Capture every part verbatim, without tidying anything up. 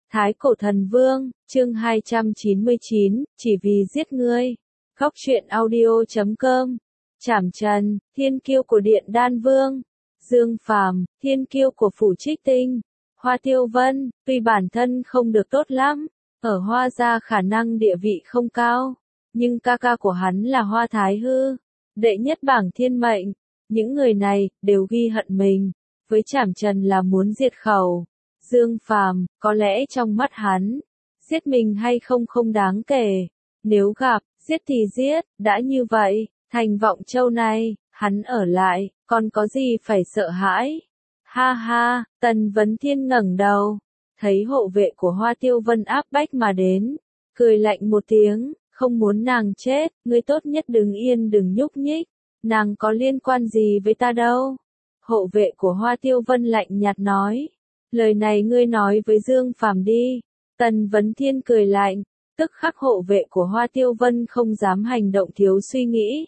Thái Cổ Thần Vương, chương hai trăm chín mươi chín, chỉ vì giết ngươi. Góc truyện audio chấm com. Trảm Trần, thiên kiêu của Điện Đan Vương. Dương Phàm, thiên kiêu của Phủ Trích Tinh. Hoa Tiêu Vân, tuy bản thân không được tốt lắm, ở Hoa gia khả năng địa vị không cao, nhưng ca ca của hắn là Hoa Thái Hư, đệ nhất bảng thiên mệnh. Những người này đều ghi hận mình, với Trảm Trần là muốn diệt khẩu. Dương Phàm, có lẽ trong mắt hắn, giết mình hay không không đáng kể. Nếu gặp, giết thì giết, đã như vậy, thành Vọng Châu này, hắn ở lại, còn có gì phải sợ hãi. Ha ha, Tần Vấn Thiên ngẩng đầu, thấy hộ vệ của Hoa Tiêu Vân áp bách mà đến, cười lạnh một tiếng, không muốn nàng chết, ngươi tốt nhất đứng yên đừng nhúc nhích, nàng có liên quan gì với ta đâu. Hộ vệ của Hoa Tiêu Vân lạnh nhạt nói. Lời này ngươi nói với Dương Phàm đi. Tần Vấn Thiên cười lạnh, tức khắc hộ vệ của Hoa Tiêu Vân không dám hành động thiếu suy nghĩ.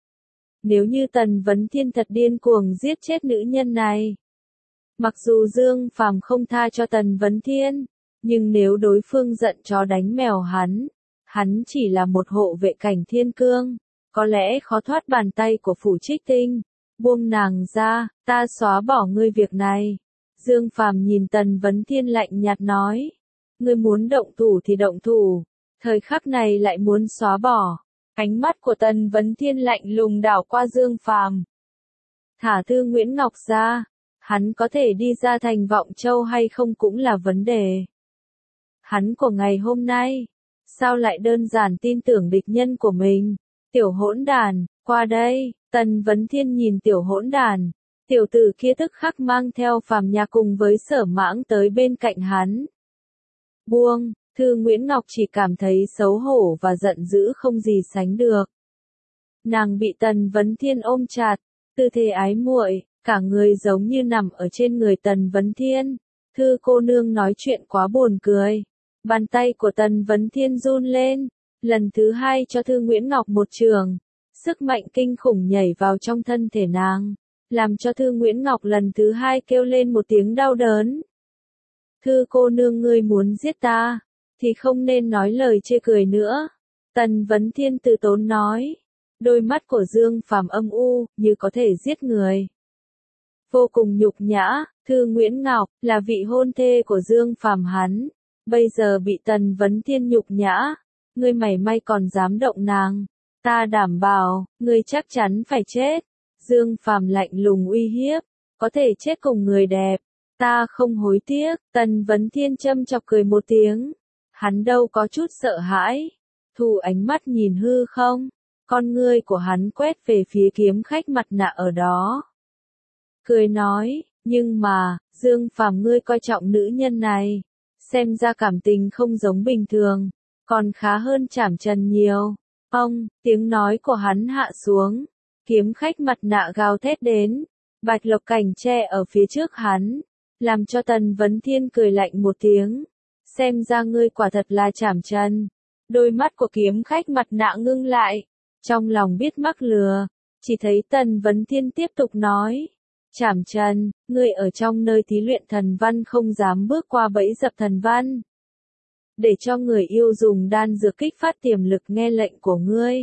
Nếu như Tần Vấn Thiên thật điên cuồng giết chết nữ nhân này, mặc dù Dương Phàm không tha cho Tần Vấn Thiên, nhưng nếu đối phương giận chó đánh mèo hắn, hắn chỉ là một hộ vệ cảnh thiên cương, có lẽ khó thoát bàn tay của Phủ Trích Tinh. Buông nàng ra, ta xóa bỏ ngươi việc này. Dương Phàm nhìn Tần Vấn Thiên lạnh nhạt nói, ngươi muốn động thủ thì động thủ, thời khắc này lại muốn xóa bỏ. Ánh mắt của Tần Vấn Thiên lạnh lùng đảo qua Dương Phàm. Thả Thư Nguyễn Ngọc ra, hắn có thể đi ra thành Vọng Châu hay không cũng là vấn đề. Hắn của ngày hôm nay, sao lại đơn giản tin tưởng địch nhân của mình? Tiểu hỗn đàn, qua đây. Tần Vấn Thiên nhìn tiểu hỗn đàn. Tiểu tử kia tức khắc mang theo Phàm Nha cùng với Sở Mãng tới bên cạnh hắn. Buông, Thư Nguyễn Ngọc chỉ cảm thấy xấu hổ và giận dữ không gì sánh được. Nàng bị Tần Vấn Thiên ôm chặt, tư thế ái muội, cả người giống như nằm ở trên người Tần Vấn Thiên. Thư cô nương nói chuyện quá buồn cười. Bàn tay của Tần Vấn Thiên run lên, lần thứ hai cho Thư Nguyễn Ngọc một trường. Sức mạnh kinh khủng nhảy vào trong thân thể nàng, làm cho Thư Nguyễn Ngọc lần thứ hai kêu lên một tiếng đau đớn. Thư cô nương ngươi muốn giết ta, thì không nên nói lời chê cười nữa. Tần Vấn Thiên từ tốn nói, đôi mắt của Dương Phàm âm u, như có thể giết người. Vô cùng nhục nhã, Thư Nguyễn Ngọc, là vị hôn thê của Dương Phàm hắn, bây giờ bị Tần Vấn Thiên nhục nhã, ngươi mảy may còn dám động nàng. Ta đảm bảo, ngươi chắc chắn phải chết. Dương Phàm lạnh lùng uy hiếp, có thể chết cùng người đẹp, ta không hối tiếc. Tần Vấn Thiên châm chọc cười một tiếng, hắn đâu có chút sợ hãi, thu ánh mắt nhìn hư không, con ngươi của hắn quét về phía kiếm khách mặt nạ ở đó. Cười nói, nhưng mà, Dương Phàm ngươi coi trọng nữ nhân này, xem ra cảm tình không giống bình thường, còn khá hơn Trảm Trần nhiều. Ông, tiếng nói của hắn hạ xuống, kiếm khách mặt nạ gào thét đến, Bạch Lộc Cảnh che ở phía trước hắn, làm cho Tần Vấn Thiên cười lạnh một tiếng, xem ra ngươi quả thật là Trảm Trần. Đôi mắt của kiếm khách mặt nạ ngưng lại, trong lòng biết mắc lừa, chỉ thấy Tần Vấn Thiên tiếp tục nói, Trảm Trần, ngươi ở trong nơi thí luyện thần văn không dám bước qua bẫy dập thần văn. Để cho người yêu dùng đan dược kích phát tiềm lực nghe lệnh của ngươi.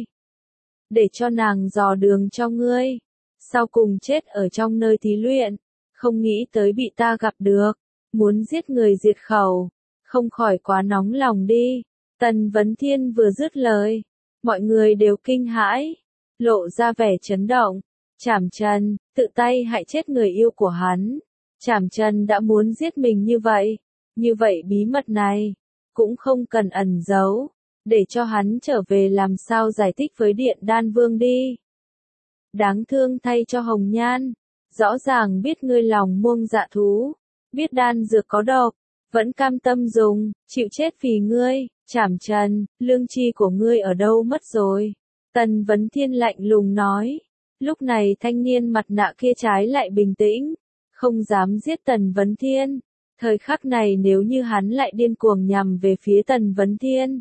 Để cho nàng dò đường cho ngươi. Sau cùng chết ở trong nơi thí luyện. Không nghĩ tới bị ta gặp được. Muốn giết người diệt khẩu. Không khỏi quá nóng lòng đi. Tần Vấn Thiên vừa dứt lời. Mọi người đều kinh hãi. Lộ ra vẻ chấn động. Trảm Trần, tự tay hại chết người yêu của hắn. Trảm Trần đã muốn giết mình như vậy. Như vậy bí mật này cũng không cần ẩn giấu, để cho hắn trở về làm sao giải thích với Điện Đan Vương đi. Đáng thương thay cho Hồng Nhan, rõ ràng biết ngươi lòng muông dạ thú, biết đan dược có độc, vẫn cam tâm dùng, chịu chết vì ngươi. Trảm Trần, lương tri của ngươi ở đâu mất rồi? Tần Vấn Thiên lạnh lùng nói. Lúc này thanh niên mặt nạ kia trái lại bình tĩnh, không dám giết Tần Vấn Thiên. Thời khắc này nếu như hắn lại điên cuồng nhằm về phía Tần Vấn Thiên,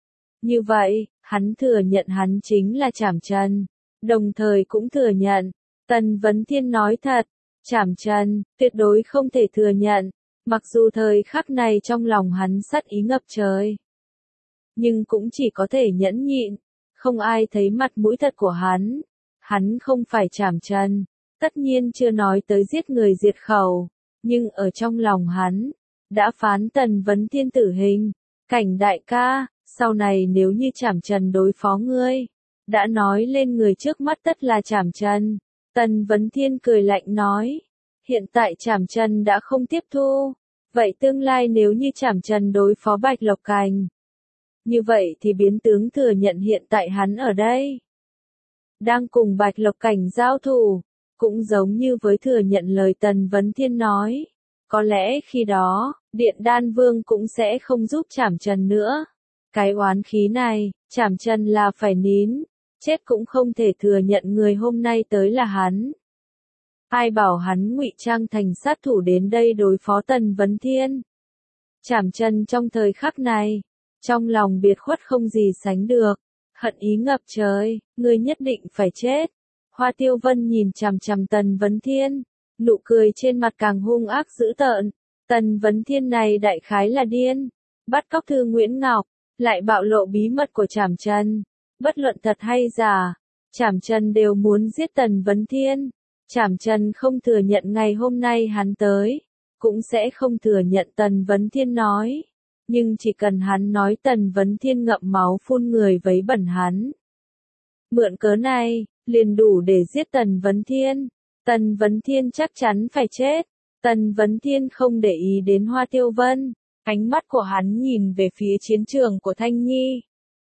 như vậy, hắn thừa nhận hắn chính là Trảm Trần, đồng thời cũng thừa nhận, Tần Vấn Thiên nói thật, Trảm Trần, tuyệt đối không thể thừa nhận, Mặc dù thời khắc này trong lòng hắn sát ý ngập trời, nhưng cũng chỉ có thể nhẫn nhịn, không ai thấy mặt mũi thật của hắn. Hắn không phải Trảm Trần, tất nhiên chưa nói tới giết người diệt khẩu, nhưng ở trong lòng hắn, đã phán Tần Vấn Thiên tử hình. Cảnh đại ca, sau này nếu như Trảm Trần đối phó ngươi, đã nói lên người trước mắt tất là Trảm Trần. Tần Vấn Thiên cười lạnh nói, hiện tại Trảm Trần đã không tiếp thu, vậy tương lai nếu như Trảm Trần đối phó Bạch Lộc Cảnh, như vậy thì biến tướng thừa nhận hiện tại hắn ở đây đang cùng Bạch Lộc Cảnh giao thủ, cũng giống như với thừa nhận lời Tần Vấn Thiên nói. Có lẽ khi đó, Điện Đan Vương cũng sẽ không giúp Trảm Trần nữa. Cái oán khí này, Trảm Trần là phải nín, chết cũng không thể thừa nhận người hôm nay tới là hắn. Ai bảo hắn ngụy trang thành sát thủ đến đây đối phó Tần Vấn Thiên. Trảm Trần trong thời khắc này, trong lòng biệt khuất không gì sánh được, hận ý ngập trời, ngươi nhất định phải chết. Hoa Tiêu Vân nhìn chằm chằm Tần Vấn Thiên, nụ cười trên mặt càng hung ác dữ tợn. Tần Vấn Thiên này đại khái là điên, bắt cóc Thư Nguyễn Ngọc, lại bạo lộ bí mật của Trảm Trần. Bất luận thật hay giả, Trảm Trần đều muốn giết Tần Vấn Thiên. Trảm Trần không thừa nhận ngày hôm nay hắn tới, cũng sẽ không thừa nhận Tần Vấn Thiên nói. Nhưng chỉ cần hắn nói Tần Vấn Thiên ngậm máu phun người vấy bẩn hắn, mượn cớ này, liền đủ để giết Tần Vấn Thiên. Tần Vấn Thiên chắc chắn phải chết. Tần Vấn Thiên không để ý đến Hoa Tiêu Vân, ánh mắt của hắn nhìn về phía chiến trường của Thanh Nhi.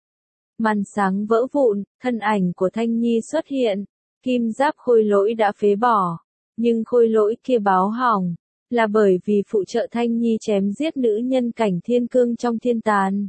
Màn sáng vỡ vụn, thân ảnh của Thanh Nhi xuất hiện, kim giáp khôi lỗi đã phế bỏ, nhưng khôi lỗi kia báo hỏng, là bởi vì phụ trợ Thanh Nhi chém giết nữ nhân cảnh thiên cương trong thiên tàn.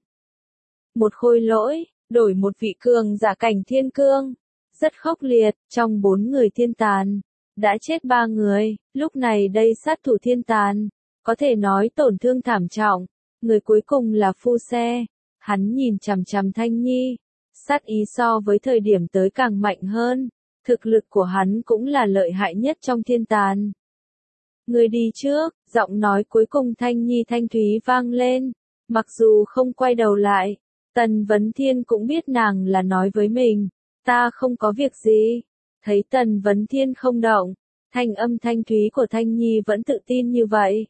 Một khôi lỗi, đổi một vị cường giả cảnh thiên cương, rất khốc liệt, trong bốn người thiên tàn, đã chết ba người, lúc này đây sát thủ thiên tàn, có thể nói tổn thương thảm trọng, người cuối cùng là Phu Xe, hắn nhìn chằm chằm Thanh Nhi, sát ý so với thời điểm tới càng mạnh hơn, thực lực của hắn cũng là lợi hại nhất trong thiên tàn. Người đi trước, giọng nói cuối cùng Thanh Nhi thanh thúy vang lên, mặc dù không quay đầu lại, Tần Vấn Thiên cũng biết nàng là nói với mình, ta không có việc gì. Thấy Tần Vấn Thiên không động, thanh âm thanh thúy của Thanh Nhi vẫn tự tin như vậy.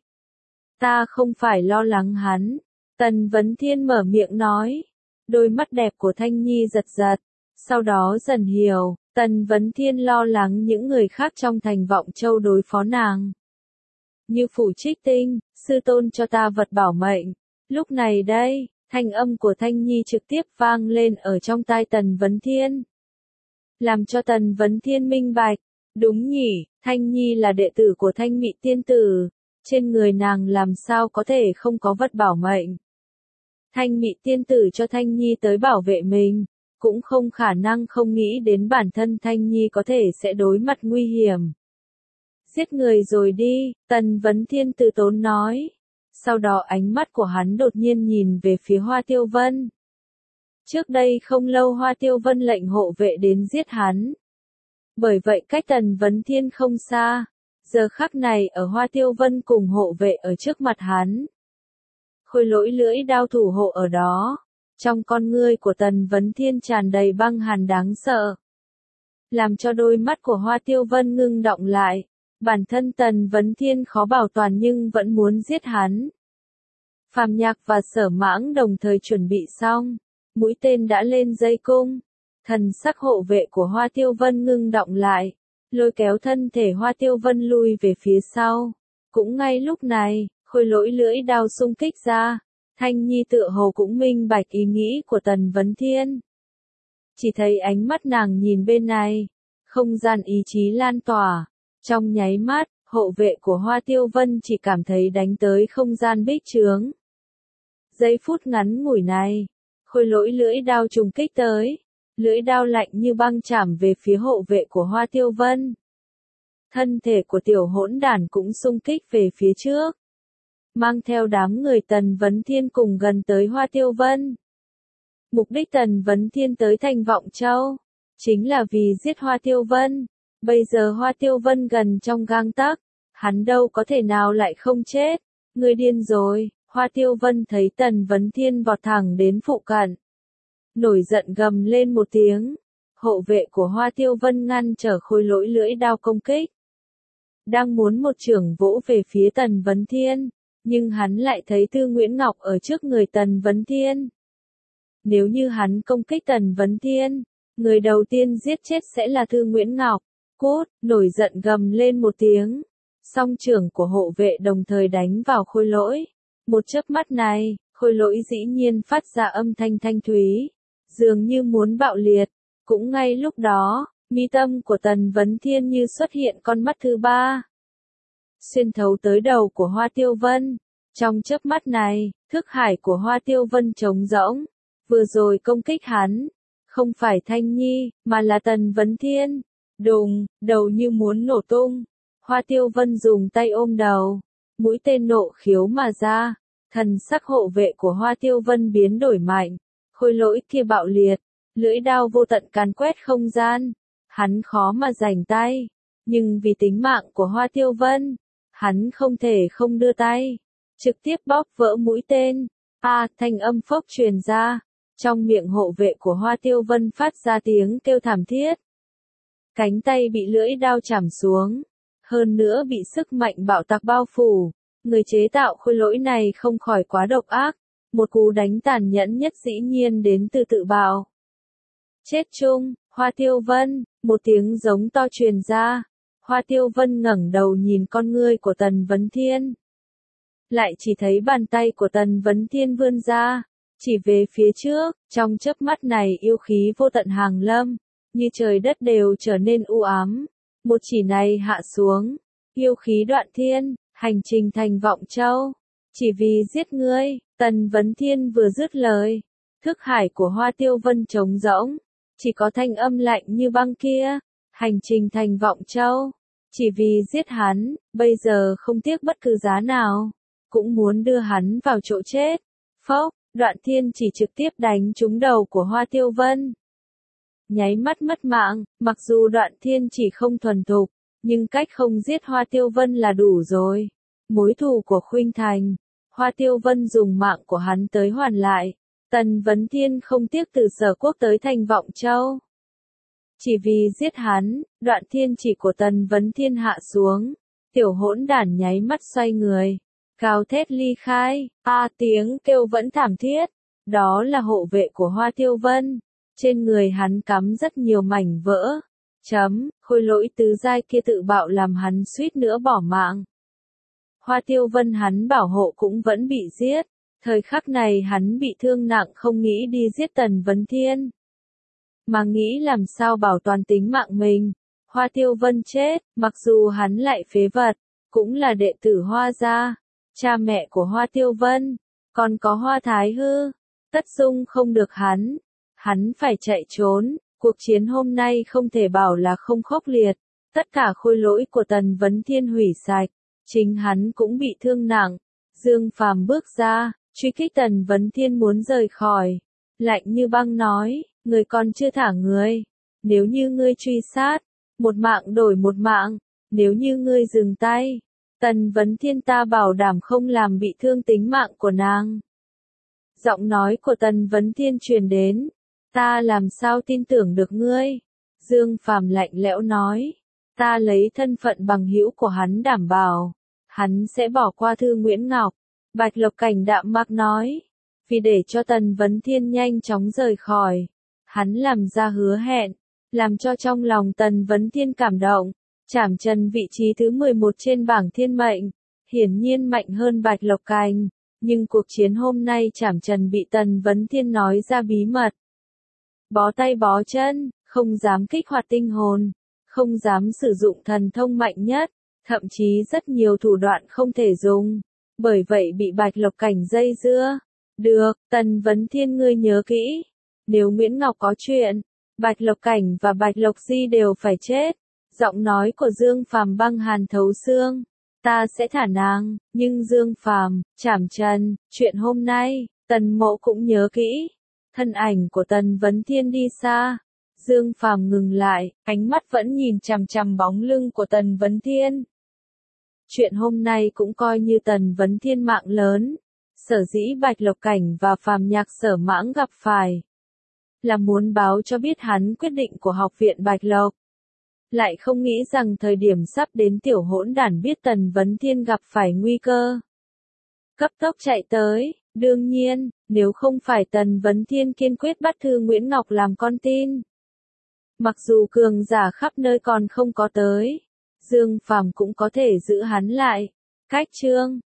Ta không phải lo lắng hắn. Tần Vấn Thiên mở miệng nói. Đôi mắt đẹp của Thanh Nhi giật giật. Sau đó dần hiểu, Tần Vấn Thiên lo lắng những người khác trong thành Vọng Châu đối phó nàng. Như Phủ Trích Tinh, sư tôn cho ta vật bảo mệnh. Lúc này đây, thanh âm của Thanh Nhi trực tiếp vang lên ở trong tai Tần Vấn Thiên. Làm cho Tần Vấn Thiên minh bạch, đúng nhỉ, Thanh Nhi là đệ tử của Thanh Mị Tiên Tử, trên người nàng làm sao có thể không có vật bảo mệnh. Thanh Mị Tiên Tử cho Thanh Nhi tới bảo vệ mình, cũng không khả năng không nghĩ đến bản thân Thanh Nhi có thể sẽ đối mặt nguy hiểm. Giết người rồi đi, Tần Vấn Thiên từ tốn nói. Sau đó ánh mắt của hắn đột nhiên nhìn về phía Hoa Tiêu Vân. Trước đây không lâu Hoa Tiêu Vân lệnh hộ vệ đến giết hắn. Bởi vậy cách Tần Vấn Thiên không xa. Giờ khắc này ở Hoa Tiêu Vân cùng hộ vệ ở trước mặt hắn. Khôi lỗi lưỡi đao thủ hộ ở đó. Trong con ngươi của Tần Vấn Thiên tràn đầy băng hàn đáng sợ. Làm cho đôi mắt của Hoa Tiêu Vân ngưng động lại. Bản thân Tần Vấn Thiên khó bảo toàn nhưng vẫn muốn giết hắn. Phàm Nhạc và Sở Mãng đồng thời chuẩn bị xong. Mũi tên đã lên dây cung. Thần sắc hộ vệ của Hoa Tiêu Vân ngưng động lại. Lôi kéo thân thể Hoa Tiêu Vân lui về phía sau. Cũng ngay lúc này, khôi lỗi lưỡi đao xung kích ra. Thanh Nhi tựa hồ cũng minh bạch ý nghĩ của Tần Vấn Thiên. Chỉ thấy ánh mắt nàng nhìn bên này. Không gian ý chí lan tỏa. Trong nháy mắt, hộ vệ của Hoa Tiêu Vân chỉ cảm thấy đánh tới không gian bích trướng. Giây phút ngắn ngủi này, khôi lỗi lưỡi đao trùng kích tới. Lưỡi đao lạnh như băng chạm về phía hộ vệ của Hoa Tiêu Vân. Thân thể của tiểu hỗn đản cũng xung kích về phía trước. Mang theo đám người Tần Vấn Thiên cùng gần tới Hoa Tiêu Vân. Mục đích Tần Vấn Thiên tới thành Vọng Châu, chính là vì giết Hoa Tiêu Vân. Bây giờ Hoa Tiêu Vân gần trong gang tấc, hắn đâu có thể nào lại không chết. Ngươi điên rồi, Hoa Tiêu Vân thấy Tần Vấn Thiên vọt thẳng đến phụ cận. Nổi giận gầm lên một tiếng. Hộ vệ của Hoa Tiêu Vân ngăn trở Khôi Lỗi lưỡi đao công kích. Đang muốn một chưởng vỗ về phía Tần Vấn Thiên, nhưng hắn lại thấy Tư Nguyễn Ngọc ở trước người Tần Vấn Thiên. Nếu như hắn công kích Tần Vấn Thiên, người đầu tiên giết chết sẽ là Tư Nguyễn Ngọc. Cút, nổi giận gầm lên một tiếng. Song trưởng của hộ vệ đồng thời đánh vào Khôi Lỗi. Một chớp mắt này, Khôi Lỗi dĩ nhiên phát ra âm thanh thanh thúy, dường như muốn bạo liệt. Cũng ngay lúc đó, mi tâm của Tần Vấn Thiên như xuất hiện con mắt thứ ba. Xuyên thấu tới đầu của Hoa Tiêu Vân. Trong chớp mắt này, thức hải của Hoa Tiêu Vân trống rỗng. Vừa rồi công kích hắn, không phải Thanh Nhi, mà là Tần Vấn Thiên. Đùng, đầu như muốn nổ tung. Hoa Tiêu Vân dùng tay ôm đầu. Mũi tên nộ khiếu mà ra. Thần sắc hộ vệ của Hoa Tiêu Vân biến đổi mạnh. Khôi Lỗi kia bạo liệt. Lưỡi đao vô tận càn quét không gian. Hắn khó mà giành tay. Nhưng vì tính mạng của Hoa Tiêu Vân, hắn không thể không đưa tay. Trực tiếp bóp vỡ mũi tên. A, à, thanh âm phốc truyền ra. Trong miệng hộ vệ của Hoa Tiêu Vân phát ra tiếng kêu thảm thiết. Cánh tay bị lưỡi đao chảm xuống. Hơn nữa bị sức mạnh bạo tạc bao phủ. Người chế tạo Khôi Lỗi này không khỏi quá độc ác. Một cú đánh tàn nhẫn nhất dĩ nhiên đến từ tự bạo. Chết chung, Hoa Tiêu Vân, một tiếng giống to truyền ra. Hoa Tiêu Vân ngẩng đầu nhìn con ngươi của Tần Vấn Thiên. Lại chỉ thấy bàn tay của Tần Vấn Thiên vươn ra, chỉ về phía trước, trong chớp mắt này yêu khí vô tận hàng lâm, như trời đất đều trở nên u ám. Một chỉ này hạ xuống, yêu khí đoạn thiên, hành trình thành Vọng Châu. Chỉ vì giết ngươi, Tần Vấn Thiên vừa dứt lời, thức hải của Hoa Tiêu Vân trống rỗng, chỉ có thanh âm lạnh như băng kia, hành trình thành Vọng Châu. Chỉ vì giết hắn, bây giờ không tiếc bất cứ giá nào, cũng muốn đưa hắn vào chỗ chết. Phốc, Đoạn Thiên chỉ trực tiếp đánh trúng đầu của Hoa Tiêu Vân. Nháy mắt mất mạng, mặc dù Đoạn Thiên chỉ không thuần thục, nhưng cách không giết Hoa Tiêu Vân là đủ rồi. Mối thù của Khuynh Thành, Hoa Tiêu Vân dùng mạng của hắn tới hoàn lại. Tần Vấn Thiên không tiếc từ Sở Quốc tới thành Vọng Châu. Chỉ vì giết hắn, Đoạn Thiên chỉ của Tần Vấn Thiên hạ xuống. Tiểu hỗn đản nháy mắt xoay người, gào thét ly khai. A, à, tiếng kêu vẫn thảm thiết. Đó là hộ vệ của Hoa Tiêu Vân. Trên người hắn cắm rất nhiều mảnh vỡ. Chấm, Khôi Lỗi tứ giai kia tự bạo làm hắn suýt nữa bỏ mạng. Hoa Tiêu Vân hắn bảo hộ cũng vẫn bị giết. Thời khắc này hắn bị thương nặng không nghĩ đi giết Tần Vấn Thiên, mà nghĩ làm sao bảo toàn tính mạng mình. Hoa Tiêu Vân chết, mặc dù hắn lại phế vật, cũng là đệ tử Hoa gia. Cha mẹ của Hoa Tiêu Vân, còn có Hoa Thái Hư, tất dung không được hắn. Hắn phải chạy trốn, cuộc chiến hôm nay không thể bảo là không khốc liệt. Tất cả Khôi Lỗi của Tần Vấn Thiên hủy sạch, chính hắn cũng bị thương nặng. Dương Phàm bước ra, truy kích Tần Vấn Thiên muốn rời khỏi. Lạnh như băng nói, người còn chưa thả người. Nếu như ngươi truy sát, một mạng đổi một mạng. Nếu như ngươi dừng tay, Tần Vấn Thiên ta bảo đảm không làm bị thương tính mạng của nàng. Giọng nói của Tần Vấn Thiên truyền đến. Ta làm sao tin tưởng được ngươi? Dương Phàm lạnh lẽo nói. Ta lấy thân phận bằng hữu của hắn đảm bảo. Hắn sẽ bỏ qua Thư Nguyễn Ngọc. Bạch Lộc Cảnh đạm mạc nói. Vì để cho Tần Vấn Thiên nhanh chóng rời khỏi, hắn làm ra hứa hẹn, làm cho trong lòng Tần Vấn Thiên cảm động. Trảm Trần vị trí thứ mười một trên bảng thiên mệnh, hiển nhiên mạnh hơn Bạch Lộc Cảnh, nhưng cuộc chiến hôm nay Trảm Trần bị Tần Vấn Thiên nói ra bí mật. Bó tay bó chân, không dám kích hoạt tinh hồn, không dám sử dụng thần thông mạnh nhất, thậm chí rất nhiều thủ đoạn không thể dùng, bởi vậy bị Bạch Lộc Cảnh dây dưa. Được, Tần Vấn Thiên ngươi nhớ kỹ, nếu Nguyễn Ngọc có chuyện, Bạch Lộc Cảnh và Bạch Lộc Di đều phải chết. Giọng nói của Dương Phàm băng hàn thấu xương. Ta sẽ thả nàng, nhưng Dương Phàm, Trảm Trần, chuyện hôm nay, Tần Mộ cũng nhớ kỹ. Thân ảnh của Tần Vấn Thiên đi xa. Dương Phàm ngừng lại, ánh mắt vẫn nhìn chằm chằm bóng lưng của Tần Vấn Thiên. Chuyện hôm nay cũng coi như Tần Vấn Thiên mạng lớn. Sở dĩ Bạch Lộc Cảnh và Phàm Nhạc Sở Mãng gặp phải, là muốn báo cho biết hắn quyết định của học viện Bạch Lộc. Lại không nghĩ rằng thời điểm sắp đến tiểu hỗn đản biết Tần Vấn Thiên gặp phải nguy cơ, cấp tốc chạy tới. Đương nhiên, nếu không phải Tần Vấn Thiên kiên quyết bắt Thư Nguyễn Ngọc làm con tin, mặc dù cường giả khắp nơi còn không có tới, Dương Phàm cũng có thể giữ hắn lại. Cách chương